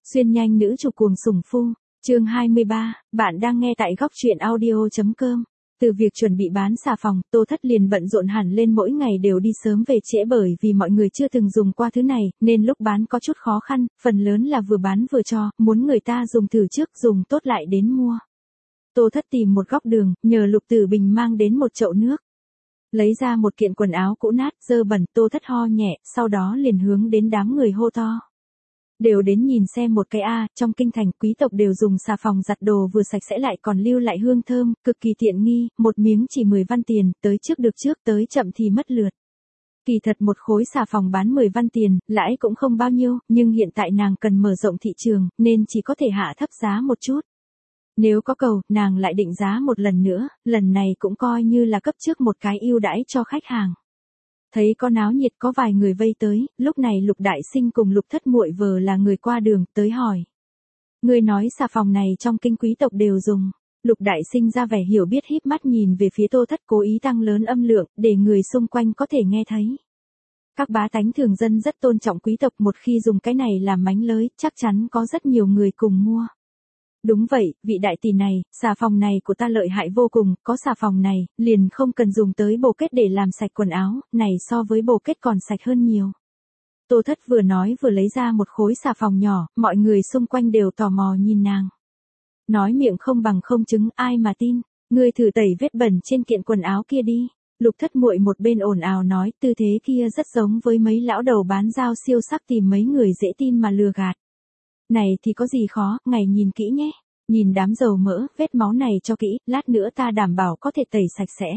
Xuyên nhanh nữ chủ cuồng sủng phu, chương 23, bạn đang nghe tại góc truyện audio.com. Từ việc chuẩn bị bán xà phòng, Tô Thất liền bận rộn hẳn lên, mỗi ngày đều đi sớm về trễ bởi vì mọi người chưa từng dùng qua thứ này, nên lúc bán có chút khó khăn, phần lớn là vừa bán vừa cho, muốn người ta dùng thử trước dùng tốt lại đến mua. Tô Thất tìm một góc đường, nhờ Lục Tử Bình mang đến một chậu nước. Lấy ra một kiện quần áo cũ nát, dơ bẩn, Tô Thất ho nhẹ, sau đó liền hướng đến đám người hô to. Đều đến nhìn xem một cái a, trong kinh thành quý tộc đều dùng xà phòng giặt đồ vừa sạch sẽ lại còn lưu lại hương thơm, cực kỳ tiện nghi, một miếng chỉ 10 văn tiền, tới trước được trước, tới chậm thì mất lượt. Kỳ thật một khối xà phòng bán 10 văn tiền, lãi cũng không bao nhiêu, nhưng hiện tại nàng cần mở rộng thị trường, nên chỉ có thể hạ thấp giá một chút. Nếu có cầu, nàng lại định giá một lần nữa, lần này cũng coi như là cấp trước một cái ưu đãi cho khách hàng. Thấy có náo nhiệt, có vài người vây tới, lúc này Lục Đại Sinh cùng Lục Thất Muội vờ là người qua đường, tới hỏi. Người nói xà phòng này trong kinh quý tộc đều dùng. Lục Đại Sinh ra vẻ hiểu biết, híp mắt nhìn về phía Tô Thất, cố ý tăng lớn âm lượng, để người xung quanh có thể nghe thấy. Các bá tánh thường dân rất tôn trọng quý tộc, một khi dùng cái này làm mánh lới, chắc chắn có rất nhiều người cùng mua. Đúng vậy, vị đại tỷ này, xà phòng này của ta lợi hại vô cùng, có xà phòng này, liền không cần dùng tới bồ kết để làm sạch quần áo, này so với bồ kết còn sạch hơn nhiều. Tô Thất vừa nói vừa lấy ra một khối xà phòng nhỏ, mọi người xung quanh đều tò mò nhìn nàng. Nói miệng không bằng không chứng, ai mà tin, ngươi thử tẩy vết bẩn trên kiện quần áo kia đi. Lục Thất Muội một bên ồn ào nói, tư thế kia rất giống với mấy lão đầu bán dao siêu sắc tìm mấy người dễ tin mà lừa gạt. Này thì có gì khó, ngài nhìn kỹ nhé. Nhìn đám dầu mỡ, vết máu này cho kỹ, lát nữa ta đảm bảo có thể tẩy sạch sẽ.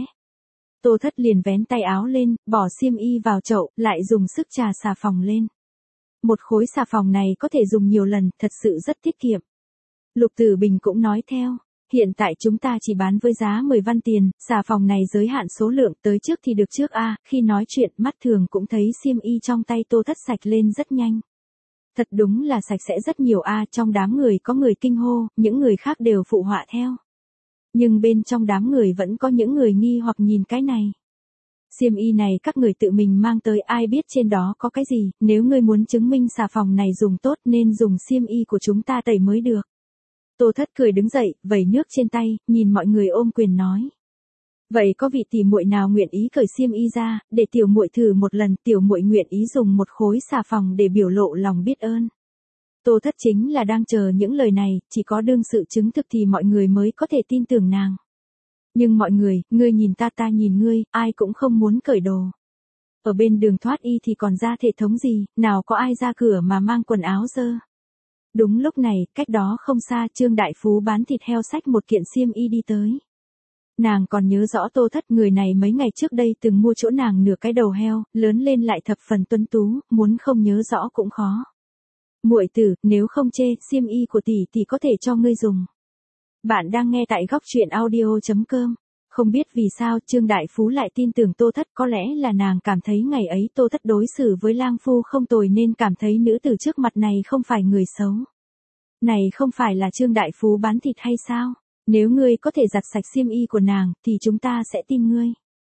Tô Thất liền vén tay áo lên, bỏ xiêm y vào chậu, lại dùng sức chà xà phòng lên. Một khối xà phòng này có thể dùng nhiều lần, thật sự rất tiết kiệm. Lục Tử Bình cũng nói theo, hiện tại chúng ta chỉ bán với giá 10 văn tiền, xà phòng này giới hạn số lượng, tới trước thì được trước a. Khi nói chuyện, mắt thường cũng thấy xiêm y trong tay Tô Thất sạch lên rất nhanh. Thật đúng là sạch sẽ rất nhiều a. Trong đám người có người kinh hô, những người khác đều phụ họa theo. Nhưng bên trong đám người vẫn có những người nghi hoặc nhìn cái này. Xiêm y này các người tự mình mang tới, ai biết trên đó có cái gì, nếu ngươi muốn chứng minh xà phòng này dùng tốt nên dùng xiêm y của chúng ta tẩy mới được. Tô Thất cười đứng dậy, vẩy nước trên tay, nhìn mọi người ôm quyền nói. Vậy có vị tỷ muội nào nguyện ý cởi xiêm y ra, để tiểu muội thử một lần, tiểu muội nguyện ý dùng một khối xà phòng để biểu lộ lòng biết ơn. Tô Thất chính là đang chờ những lời này, chỉ có đương sự chứng thực thì mọi người mới có thể tin tưởng nàng. Nhưng mọi người, ngươi nhìn ta ta nhìn ngươi, ai cũng không muốn cởi đồ. Ở bên đường thoát y thì còn ra thể thống gì, nào có ai ra cửa mà mang quần áo dơ. Đúng lúc này, cách đó không xa, Trương Đại Phú bán thịt heo xách một kiện xiêm y đi tới. Nàng còn nhớ rõ Tô Thất, người này mấy ngày trước đây từng mua chỗ nàng nửa cái đầu heo, lớn lên lại thập phần tuấn tú, muốn không nhớ rõ cũng khó. Muội tử, nếu không chê, xiêm y của tỷ tỷ có thể cho ngươi dùng. Bạn đang nghe tại góc truyện audio.com. Không biết vì sao Trương Đại Phú lại tin tưởng Tô Thất, có lẽ là nàng cảm thấy ngày ấy Tô Thất đối xử với lang phu không tồi nên cảm thấy nữ tử trước mặt này không phải người xấu. Này không phải là Trương Đại Phú bán thịt hay sao? Nếu ngươi có thể giặt sạch xiêm y của nàng, thì chúng ta sẽ tin ngươi.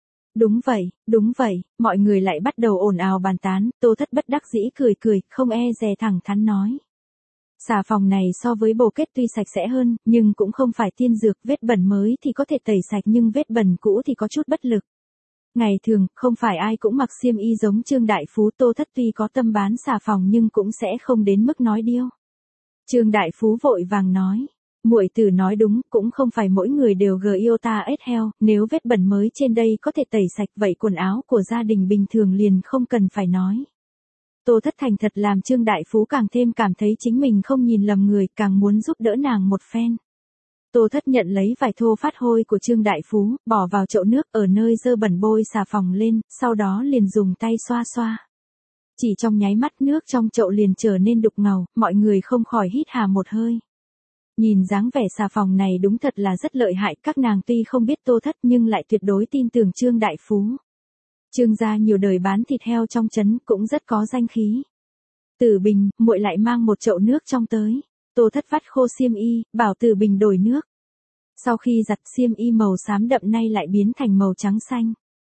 Đúng vậy, mọi người lại bắt đầu ồn ào bàn tán, Tô Thất bất đắc dĩ cười cười, không e dè thẳng thắn nói. Xà phòng này so với bồ kết tuy sạch sẽ hơn, nhưng cũng không phải tiên dược, vết bẩn mới thì có thể tẩy sạch nhưng vết bẩn cũ thì có chút bất lực. Ngày thường, không phải ai cũng mặc xiêm y giống Trương Đại Phú. Tô Thất tuy có tâm bán xà phòng nhưng cũng sẽ không đến mức nói điêu. Trương Đại Phú vội vàng nói. Muội tử nói đúng, cũng không phải mỗi người đều yêu ta ếch heo, nếu vết bẩn mới trên đây có thể tẩy sạch vậy quần áo của gia đình bình thường liền không cần phải nói. Tô Thất thành thật làm Trương Đại Phú càng thêm cảm thấy chính mình không nhìn lầm người, càng muốn giúp đỡ nàng một phen. Tô Thất nhận lấy vải thô phát hôi của Trương Đại Phú, bỏ vào chậu nước ở nơi dơ bẩn bôi xà phòng lên, sau đó liền dùng tay xoa xoa. Chỉ trong nháy mắt nước trong chậu liền trở nên đục ngầu, mọi người không khỏi hít hà một hơi. Nhìn dáng vẻ xà phòng này đúng thật là rất lợi hại, các nàng tuy không biết Tô Thất nhưng lại tuyệt đối tin tưởng Trương Đại Phú. Trương gia nhiều đời bán thịt heo trong trấn cũng rất có danh khí. Tử Bình, muội lại mang một chậu nước trong tới. Tô Thất vắt khô xiêm y, bảo Tử Bình đổi nước. Sau khi giặt xiêm y màu xám đậm nay lại biến thành màu trắng xanh.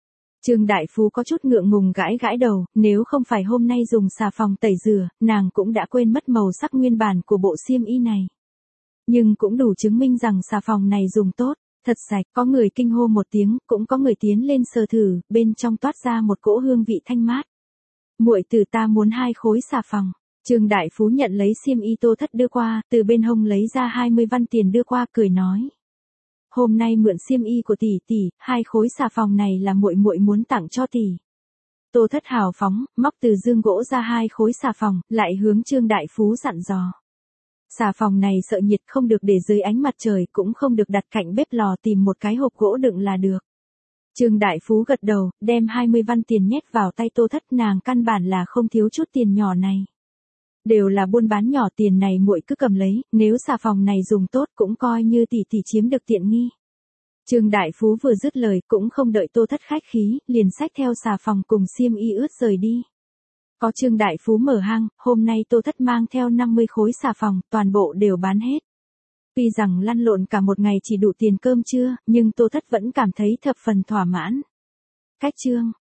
Trương Đại Phú có chút ngượng ngùng gãi gãi đầu, nếu không phải hôm nay dùng xà phòng tẩy rửa, nàng cũng đã quên mất màu sắc nguyên bản của bộ xiêm y này. Nhưng cũng đủ chứng minh rằng xà phòng này dùng tốt, thật sạch, có người kinh hô một tiếng, cũng có người tiến lên sờ thử, bên trong toát ra một cỗ hương vị thanh mát. Muội tử ta muốn 2 khối xà phòng. Trương Đại Phú nhận lấy xiêm y Tô Thất đưa qua, từ bên hông lấy ra 20 văn tiền đưa qua, cười nói: "Hôm nay mượn xiêm y của tỷ tỷ, 2 khối xà phòng này là muội muội muốn tặng cho tỷ." Tô Thất hào phóng, móc từ dương gỗ ra 2 khối xà phòng, lại hướng Trương Đại Phú dặn dò: "Xà phòng này sợ nhiệt, không được để dưới ánh mặt trời, cũng không được đặt cạnh bếp lò, tìm một cái hộp gỗ đựng là được." Trương Đại Phú gật đầu, đem 20 văn tiền nhét vào tay Tô Thất, nàng căn bản là không thiếu chút tiền nhỏ này. Đều là buôn bán nhỏ, tiền này muội cứ cầm lấy, nếu xà phòng này dùng tốt cũng coi như tỷ tỷ chiếm được tiện nghi. Trương Đại Phú vừa dứt lời, cũng không đợi Tô Thất khách khí, liền xách theo xà phòng cùng xiêm y ướt rời đi. Có Trương Đại Phú mở hang, hôm nay Tô Thất mang theo 50 khối xà phòng, toàn bộ đều bán hết. Tuy rằng lăn lộn cả một ngày chỉ đủ tiền cơm trưa, nhưng Tô Thất vẫn cảm thấy thập phần thỏa mãn. Cách chương